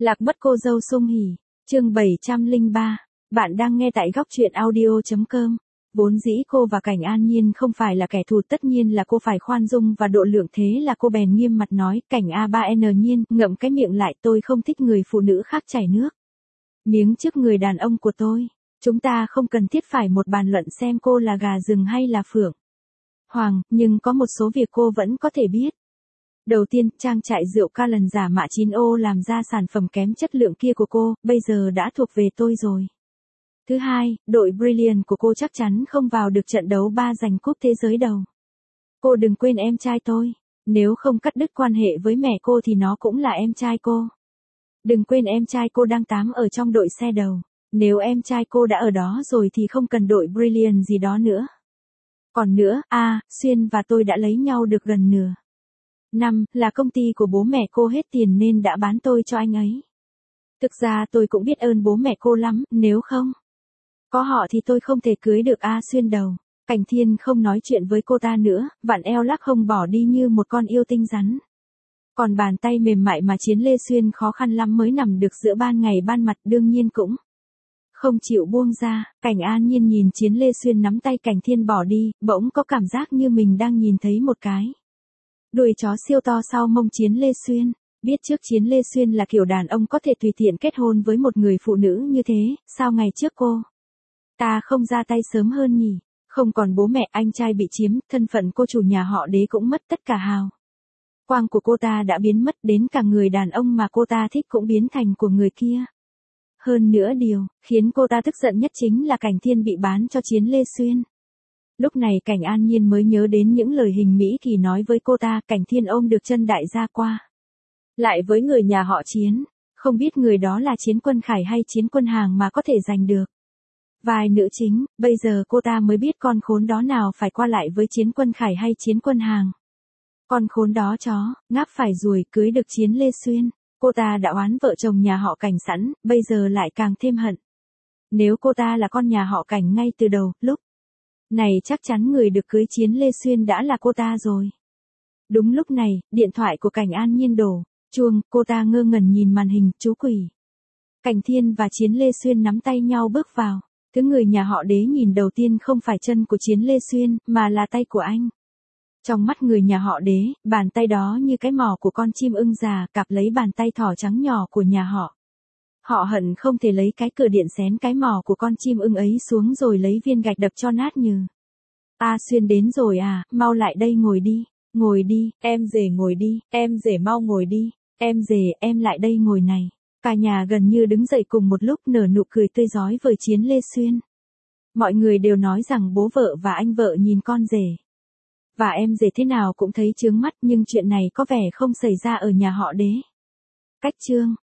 Lạc mất cô dâu Sung Hỉ, chương 703, bạn đang nghe tại góc truyện audio.com. Vốn dĩ cô và Cảnh An Nhiên không phải là kẻ thù, tất nhiên là cô phải khoan dung và độ lượng, thế là cô bèn nghiêm mặt nói, Cảnh A3N Nhiên, ngậm cái miệng lại, tôi không thích người phụ nữ khác chảy nước miếng trước người đàn ông của tôi. Chúng ta không cần thiết phải một bàn luận xem cô là gà rừng hay là phượng hoàng, nhưng có một số việc cô vẫn có thể biết. Đầu tiên, trang trại rượu Callen giả mạ 9O làm ra sản phẩm kém chất lượng kia của cô, bây giờ đã thuộc về tôi rồi. Thứ hai, đội Brilliant của cô chắc chắn không vào được trận đấu 3 giành cúp thế giới đâu. Cô đừng quên em trai tôi, nếu không cắt đứt quan hệ với mẹ cô thì nó cũng là em trai cô. Đừng quên em trai cô đang tám ở trong đội xe đầu, nếu em trai cô đã ở đó rồi thì không cần đội Brilliant gì đó nữa. Còn nữa, Xuyên và tôi đã lấy nhau được gần nửa năm, là công ty của bố mẹ cô hết tiền nên đã bán tôi cho anh ấy. Thực ra tôi cũng biết ơn bố mẹ cô lắm, nếu không có họ thì tôi không thể cưới được Xuyên đâu. Cảnh Thiên không nói chuyện với cô ta nữa, vặn eo lắc hông bỏ đi như một con yêu tinh rắn. Còn bàn tay mềm mại mà Chiến Lê Xuyên khó khăn lắm mới nằm được giữa ban ngày ban mặt đương nhiên cũng không chịu buông ra. Cảnh An Nhiên nhìn Chiến Lê Xuyên nắm tay Cảnh Thiên bỏ đi, bỗng có cảm giác như mình đang nhìn thấy một cái đuôi chó siêu to sau mông Chiến Lê Xuyên. Biết trước Chiến Lê Xuyên là kiểu đàn ông có thể tùy tiện kết hôn với một người phụ nữ như thế, sao ngày trước cô ta không ra tay sớm hơn nhỉ? Không còn bố mẹ, anh trai bị chiếm, thân phận cô chủ nhà họ Đế cũng mất, tất cả hào quang của cô ta đã biến mất, đến cả người đàn ông mà cô ta thích cũng biến thành của người kia. Hơn nữa điều khiến cô ta tức giận nhất chính là Cảnh Thiên bị bán cho Chiến Lê Xuyên. Lúc này Cảnh An Nhiên mới nhớ đến những lời Hình Mỹ Kỳ nói với cô ta, Cảnh Thiên ôm được chân đại gia qua lại với người nhà họ Chiến, không biết người đó là Chiến Quân Khải hay Chiến Quân Hàng mà có thể giành được vai nữ chính. Bây giờ cô ta mới biết con khốn đó nào phải qua lại với Chiến Quân Khải hay Chiến Quân Hàng. Con khốn đó chó, ngáp phải ruồi, cưới được Chiến Lê Xuyên. Cô ta đã oán vợ chồng nhà họ Cảnh sẵn, bây giờ lại càng thêm hận. Nếu cô ta là con nhà họ Cảnh ngay từ đầu, lúc này chắc chắn người được cưới Chiến Lê Xuyên đã là cô ta rồi. Đúng lúc này, điện thoại của Cảnh An Nhiên đổ chuông, cô ta ngơ ngẩn nhìn màn hình, chú quỷ. Cảnh Thiên và Chiến Lê Xuyên nắm tay nhau bước vào. Thứ người nhà họ Đế nhìn đầu tiên không phải chân của Chiến Lê Xuyên, mà là tay của anh. Trong mắt người nhà họ Đế, bàn tay đó như cái mỏ của con chim ưng già cạp lấy bàn tay thỏ trắng nhỏ của nhà họ. Họ hận không thể lấy cái cửa điện xén cái mỏ của con chim ưng ấy xuống rồi lấy viên gạch đập cho nát như. Xuyên đến rồi à, mau lại đây ngồi đi, em rể ngồi đi, em rể mau ngồi đi, em rể em lại đây ngồi này. Cả nhà gần như đứng dậy cùng một lúc nở nụ cười tươi rói với Chiến Lê Xuyên. Mọi người đều nói rằng bố vợ và anh vợ nhìn con rể và em rể thế nào cũng thấy chướng mắt, nhưng chuyện này có vẻ không xảy ra ở nhà họ Đế. Cách chương